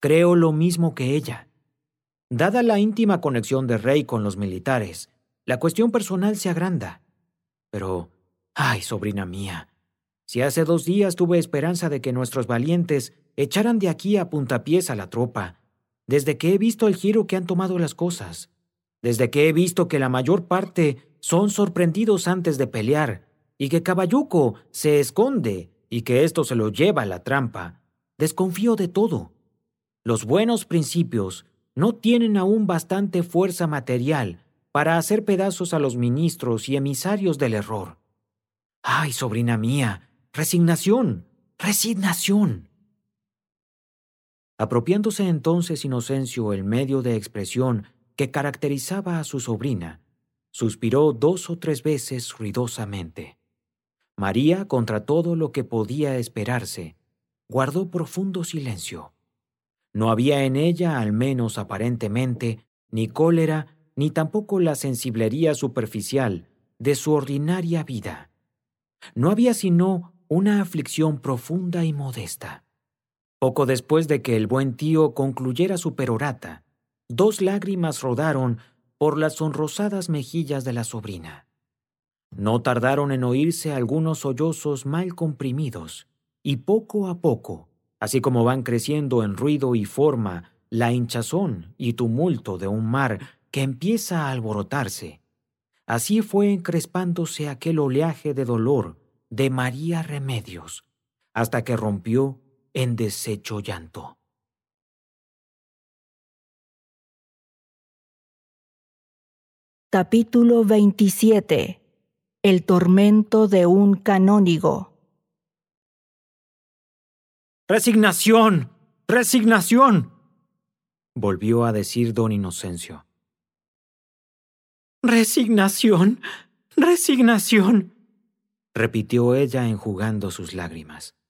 Creo lo mismo que ella. Dada la íntima conexión de Rey con los militares, la cuestión personal se agranda. Pero, ay, sobrina mía, si hace 2 días tuve esperanza de que nuestros valientes echaran de aquí a puntapiés a la tropa, desde que he visto el giro que han tomado las cosas, desde que he visto que la mayor parte son sorprendidos antes de pelear, y que Caballuco se esconde y que esto se lo lleva a la trampa, desconfío de todo. Los buenos principios no tienen aún bastante fuerza material para hacer pedazos a los ministros y emisarios del error. ¡Ay, sobrina mía! ¡Resignación! ¡Resignación! Apropiándose entonces Inocencio el medio de expresión que caracterizaba a su sobrina, suspiró 2 o 3 veces ruidosamente. María, contra todo lo que podía esperarse, guardó profundo silencio. No había en ella, al menos aparentemente, ni cólera, ni tampoco la sensiblería superficial de su ordinaria vida. No había sino una aflicción profunda y modesta. Poco después de que el buen tío concluyera su perorata, 2 lágrimas rodaron por las sonrosadas mejillas de la sobrina. No tardaron en oírse algunos sollozos mal comprimidos, y poco a poco, así como van creciendo en ruido y forma la hinchazón y tumulto de un mar que empieza a alborotarse, así fue encrespándose aquel oleaje de dolor de María Remedios, hasta que rompió en deshecho llanto. Capítulo 27. El tormento de un canónigo. ¡Resignación! ¡Resignación!, volvió a decir don Inocencio. «¿Resignación? ¿Resignación?», repitió ella enjugando sus lágrimas.